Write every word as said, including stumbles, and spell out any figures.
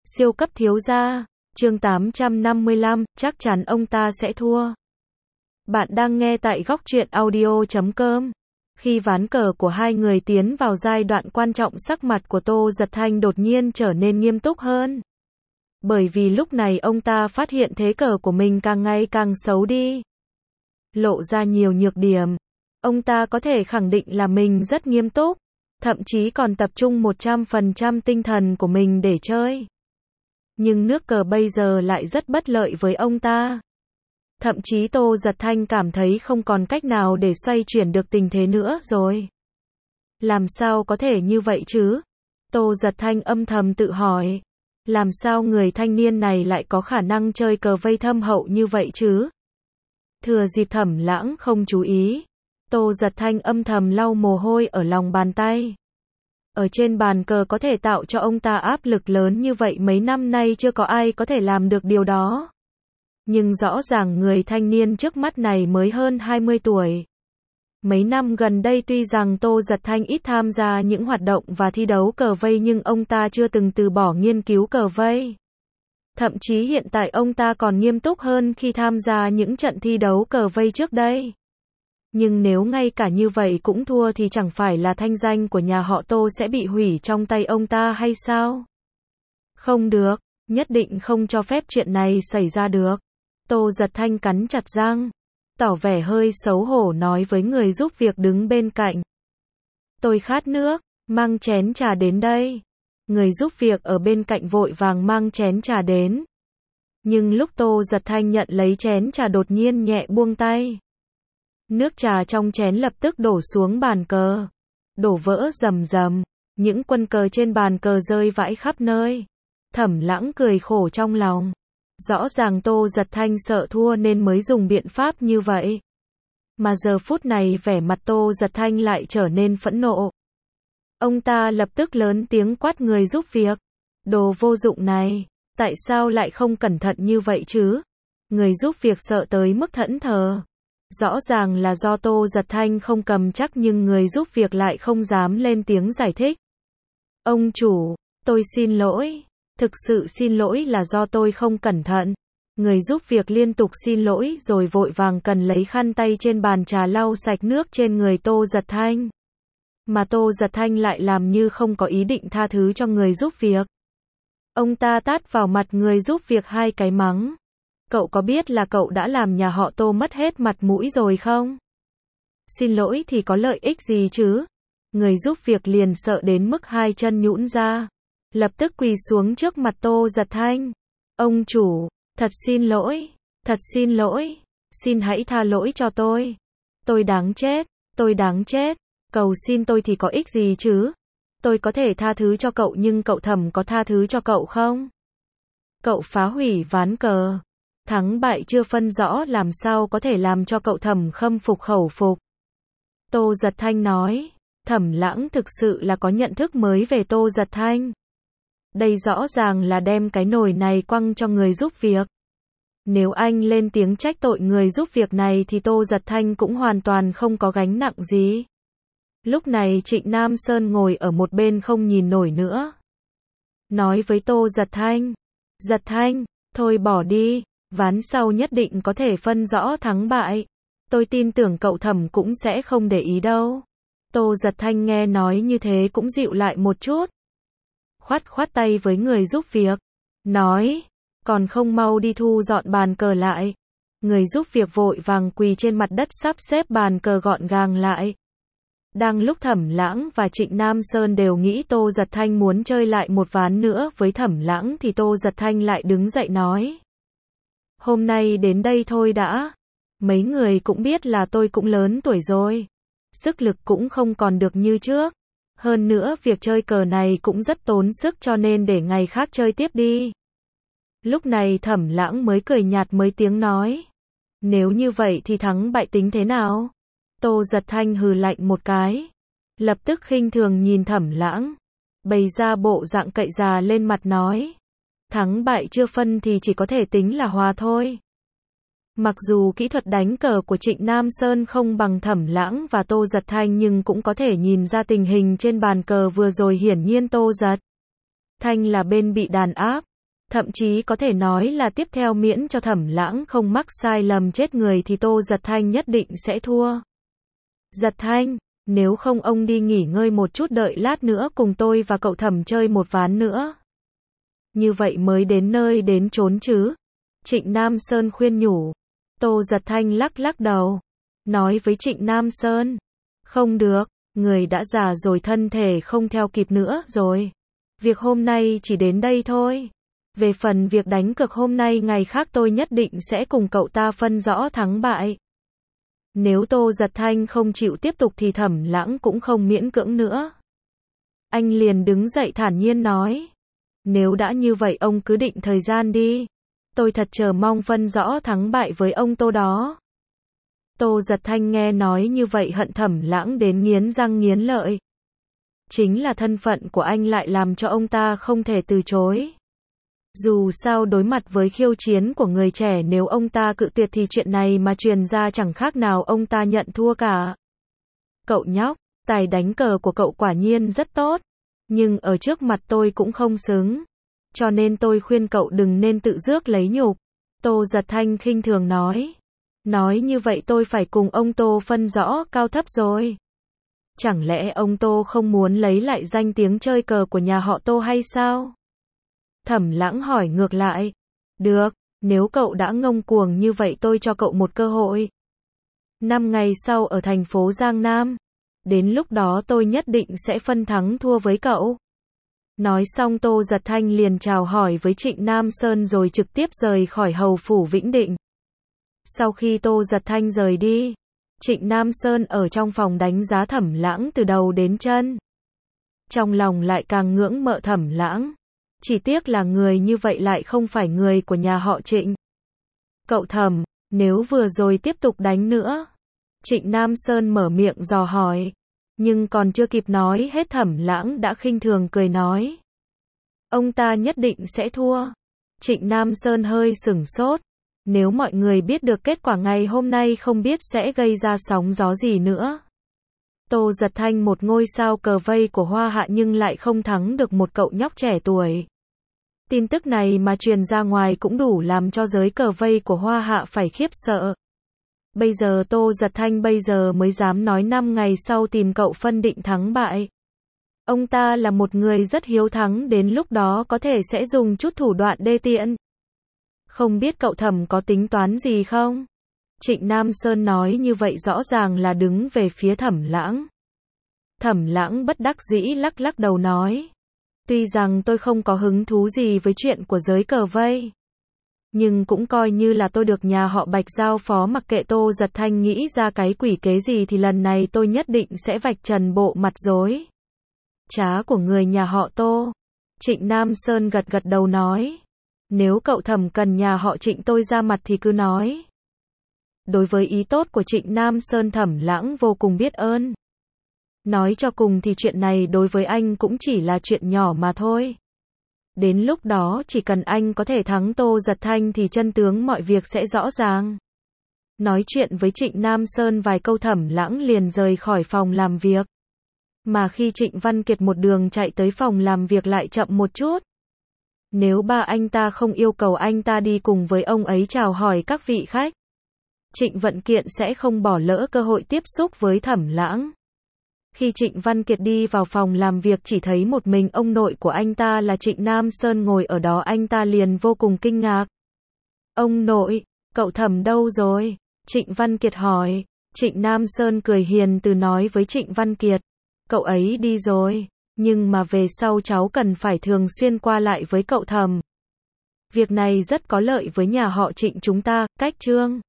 Siêu cấp thiếu gia, chương tám trăm năm mươi lăm, chắc chắn ông ta sẽ thua. Bạn đang nghe tại góc truyện audio chấm com. Khi ván cờ của hai người tiến vào giai đoạn quan trọng, sắc mặt của Tô Giật Thanh đột nhiên trở nên nghiêm túc hơn. Bởi vì lúc này ông ta phát hiện thế cờ của mình càng ngày càng xấu đi. Lộ ra nhiều nhược điểm. Ông ta có thể khẳng định là mình rất nghiêm túc, thậm chí còn tập trung một trăm phần trăm tinh thần của mình để chơi. Nhưng nước cờ bây giờ lại rất bất lợi với ông ta. Thậm chí Tô Giật Thanh cảm thấy không còn cách nào để xoay chuyển được tình thế nữa rồi. Làm sao có thể như vậy chứ? Tô Giật Thanh âm thầm tự hỏi. Làm sao người thanh niên này lại có khả năng chơi cờ vây thâm hậu như vậy chứ? Thừa dịp Thẩm Lãng không chú ý, Tô Giật Thanh âm thầm lau mồ hôi ở lòng bàn tay. Ở trên bàn cờ có thể tạo cho ông ta áp lực lớn như vậy, mấy năm nay chưa có ai có thể làm được điều đó. Nhưng rõ ràng người thanh niên trước mắt này mới hơn hai mươi tuổi. Mấy năm gần đây tuy rằng Tô Giật Thanh ít tham gia những hoạt động và thi đấu cờ vây, nhưng ông ta chưa từng từ bỏ nghiên cứu cờ vây. Thậm chí hiện tại ông ta còn nghiêm túc hơn khi tham gia những trận thi đấu cờ vây trước đây. Nhưng nếu ngay cả như vậy cũng thua thì chẳng phải là thanh danh của nhà họ Tô sẽ bị hủy trong tay ông ta hay sao? Không được, nhất định không cho phép chuyện này xảy ra được. Tô Giật Thanh cắn chặt răng, tỏ vẻ hơi xấu hổ nói với người giúp việc đứng bên cạnh. Tôi khát nước, mang chén trà đến đây. Người giúp việc ở bên cạnh vội vàng mang chén trà đến. Nhưng lúc Tô Giật Thanh nhận lấy chén trà đột nhiên nhẹ buông tay. Nước trà trong chén lập tức đổ xuống bàn cờ. Đổ vỡ rầm rầm, những quân cờ trên bàn cờ rơi vãi khắp nơi. Thẩm Lãng cười khổ trong lòng. Rõ ràng Tô Giật Thanh sợ thua nên mới dùng biện pháp như vậy. Mà giờ phút này vẻ mặt Tô Giật Thanh lại trở nên phẫn nộ. Ông ta lập tức lớn tiếng quát người giúp việc. Đồ vô dụng này, tại sao lại không cẩn thận như vậy chứ? Người giúp việc sợ tới mức thẫn thờ. Rõ ràng là do Tô Giật Thanh không cầm chắc, nhưng người giúp việc lại không dám lên tiếng giải thích. Ông chủ, tôi xin lỗi. Thực sự xin lỗi, là do tôi không cẩn thận. Người giúp việc liên tục xin lỗi rồi vội vàng cần lấy khăn tay trên bàn trà lau sạch nước trên người Tô Giật Thanh. Mà Tô Giật Thanh lại làm như không có ý định tha thứ cho người giúp việc. Ông ta tát vào mặt người giúp việc hai cái mắng. Cậu có biết là cậu đã làm nhà họ Tô mất hết mặt mũi rồi không? Xin lỗi thì có lợi ích gì chứ? Người giúp việc liền sợ đến mức hai chân nhũn ra. Lập tức quỳ xuống trước mặt Tô Giật Thanh. Ông chủ, thật xin lỗi, thật xin lỗi, xin hãy tha lỗi cho tôi. Tôi đáng chết, tôi đáng chết, cầu xin tôi thì có ích gì chứ? Tôi có thể tha thứ cho cậu, nhưng cậu Thẩm có tha thứ cho cậu không? Cậu phá hủy ván cờ, thắng bại chưa phân rõ, làm sao có thể làm cho cậu Thẩm khâm phục khẩu phục? Tô Giật Thanh nói. Thẩm Lãng thực sự là có nhận thức mới về Tô Giật Thanh. Đây rõ ràng là đem cái nồi này quăng cho người giúp việc. Nếu anh lên tiếng trách tội người giúp việc này thì Tô Giật Thanh cũng hoàn toàn không có gánh nặng gì. Lúc này Trịnh Nam Sơn ngồi ở một bên không nhìn nổi nữa. Nói với Tô Giật Thanh. Giật Thanh, thôi bỏ đi, ván sau nhất định có thể phân rõ thắng bại. Tôi tin tưởng cậu Thẩm cũng sẽ không để ý đâu. Tô Giật Thanh nghe nói như thế cũng dịu lại một chút. Khoát khoát tay với người giúp việc. Nói, còn không mau đi thu dọn bàn cờ lại. Người giúp việc vội vàng quỳ trên mặt đất sắp xếp bàn cờ gọn gàng lại. Đang lúc Thẩm Lãng và Trịnh Nam Sơn đều nghĩ Tô Giật Thanh muốn chơi lại một ván nữa với Thẩm Lãng thì Tô Giật Thanh lại đứng dậy nói. Hôm nay đến đây thôi đã. Mấy người cũng biết là tôi cũng lớn tuổi rồi. Sức lực cũng không còn được như trước. Hơn nữa việc chơi cờ này cũng rất tốn sức, cho nên để ngày khác chơi tiếp đi. Lúc này Thẩm Lãng mới cười nhạt mấy tiếng nói. Nếu như vậy thì thắng bại tính thế nào? Tô Giật Thanh hừ lạnh một cái. Lập tức khinh thường nhìn Thẩm Lãng. Bày ra bộ dạng cậy già lên mặt nói. Thắng bại chưa phân thì chỉ có thể tính là hòa thôi. Mặc dù kỹ thuật đánh cờ của Trịnh Nam Sơn không bằng Thẩm Lãng và Tô Giật Thanh, nhưng cũng có thể nhìn ra tình hình trên bàn cờ vừa rồi hiển nhiên Tô Giật Thanh là bên bị đàn áp. Thậm chí có thể nói là tiếp theo miễn cho Thẩm Lãng không mắc sai lầm chết người thì Tô Giật Thanh nhất định sẽ thua. Giật Thanh, nếu không ông đi nghỉ ngơi một chút, đợi lát nữa cùng tôi và cậu Thẩm chơi một ván nữa. Như vậy mới đến nơi đến chốn chứ. Trịnh Nam Sơn khuyên nhủ. Tô Giật Thanh lắc lắc đầu. Nói với Trịnh Nam Sơn. Không được, người đã già rồi, thân thể không theo kịp nữa rồi. Việc hôm nay chỉ đến đây thôi. Về phần việc đánh cược hôm nay, ngày khác tôi nhất định sẽ cùng cậu ta phân rõ thắng bại. Nếu Tô Giật Thanh không chịu tiếp tục thì Thẩm Lãng cũng không miễn cưỡng nữa. Anh liền đứng dậy thản nhiên nói. Nếu đã như vậy ông cứ định thời gian đi. Tôi thật chờ mong phân rõ thắng bại với ông Tô đó. Tô Giật Thanh nghe nói như vậy hận Thẩm Lãng đến nghiến răng nghiến lợi. Chính là thân phận của anh lại làm cho ông ta không thể từ chối. Dù sao đối mặt với khiêu chiến của người trẻ, nếu ông ta cự tuyệt thì chuyện này mà truyền ra chẳng khác nào ông ta nhận thua cả. Cậu nhóc, tài đánh cờ của cậu quả nhiên rất tốt. Nhưng ở trước mặt tôi cũng không xứng. Cho nên tôi khuyên cậu đừng nên tự rước lấy nhục. Tô Giật Thanh khinh thường nói. Nói như vậy tôi phải cùng ông Tô phân rõ cao thấp rồi. Chẳng lẽ ông Tô không muốn lấy lại danh tiếng chơi cờ của nhà họ Tô hay sao? Thẩm Lãng hỏi ngược lại. Được, nếu cậu đã ngông cuồng như vậy tôi cho cậu một cơ hội. Năm ngày sau ở thành phố Giang Nam. Đến lúc đó tôi nhất định sẽ phân thắng thua với cậu. Nói xong Tô Giật Thanh liền chào hỏi với Trịnh Nam Sơn rồi trực tiếp rời khỏi hầu phủ Vĩnh Định. Sau khi Tô Giật Thanh rời đi, Trịnh Nam Sơn ở trong phòng đánh giá Thẩm Lãng từ đầu đến chân. Trong lòng lại càng ngưỡng mộ Thẩm Lãng. Chỉ tiếc là người như vậy lại không phải người của nhà họ Trịnh. Cậu Thẩm, nếu vừa rồi tiếp tục đánh nữa. Trịnh Nam Sơn mở miệng dò hỏi. Nhưng còn chưa kịp nói hết Thẩm Lãng đã khinh thường cười nói. Ông ta nhất định sẽ thua. Trịnh Nam Sơn hơi sửng sốt. Nếu mọi người biết được kết quả ngày hôm nay không biết sẽ gây ra sóng gió gì nữa. Tô Giật Thanh một ngôi sao cờ vây của Hoa Hạ nhưng lại không thắng được một cậu nhóc trẻ tuổi. Tin tức này mà truyền ra ngoài cũng đủ làm cho giới cờ vây của Hoa Hạ phải khiếp sợ. Bây giờ Tô Giật Thanh bây giờ mới dám nói năm ngày sau tìm cậu phân định thắng bại. Ông ta là một người rất hiếu thắng, đến lúc đó có thể sẽ dùng chút thủ đoạn đê tiện. Không biết cậu Thẩm có tính toán gì không? Trịnh Nam Sơn nói như vậy rõ ràng là đứng về phía Thẩm Lãng. Thẩm Lãng bất đắc dĩ lắc lắc đầu nói. Tuy rằng tôi không có hứng thú gì với chuyện của giới cờ vây. Nhưng cũng coi như là tôi được nhà họ Bạch giao phó, mặc kệ Tô Giật Thanh nghĩ ra cái quỷ kế gì thì lần này tôi nhất định sẽ vạch trần bộ mặt dối trá của người nhà họ Tô. Trịnh Nam Sơn gật gật đầu nói. Nếu cậu Thẩm cần nhà họ Trịnh tôi ra mặt thì cứ nói. Đối với ý tốt của Trịnh Nam Sơn, Thẩm Lãng vô cùng biết ơn. Nói cho cùng thì chuyện này đối với anh cũng chỉ là chuyện nhỏ mà thôi. Đến lúc đó chỉ cần anh có thể thắng Tô Giật Thanh thì chân tướng mọi việc sẽ rõ ràng. Nói chuyện với Trịnh Nam Sơn vài câu, Thẩm Lãng liền rời khỏi phòng làm việc. Mà khi Trịnh Văn Kiệt một đường chạy tới phòng làm việc lại chậm một chút. Nếu ba anh ta không yêu cầu anh ta đi cùng với ông ấy chào hỏi các vị khách, Trịnh Văn Kiệt sẽ không bỏ lỡ cơ hội tiếp xúc với Thẩm Lãng. Khi Trịnh Văn Kiệt đi vào phòng làm việc chỉ thấy một mình ông nội của anh ta là Trịnh Nam Sơn ngồi ở đó, anh ta liền vô cùng kinh ngạc. Ông nội, cậu Thẩm đâu rồi? Trịnh Văn Kiệt hỏi. Trịnh Nam Sơn cười hiền từ nói với Trịnh Văn Kiệt. Cậu ấy đi rồi, nhưng mà về sau cháu cần phải thường xuyên qua lại với cậu Thẩm. Việc này rất có lợi với nhà họ Trịnh chúng ta. Cách chương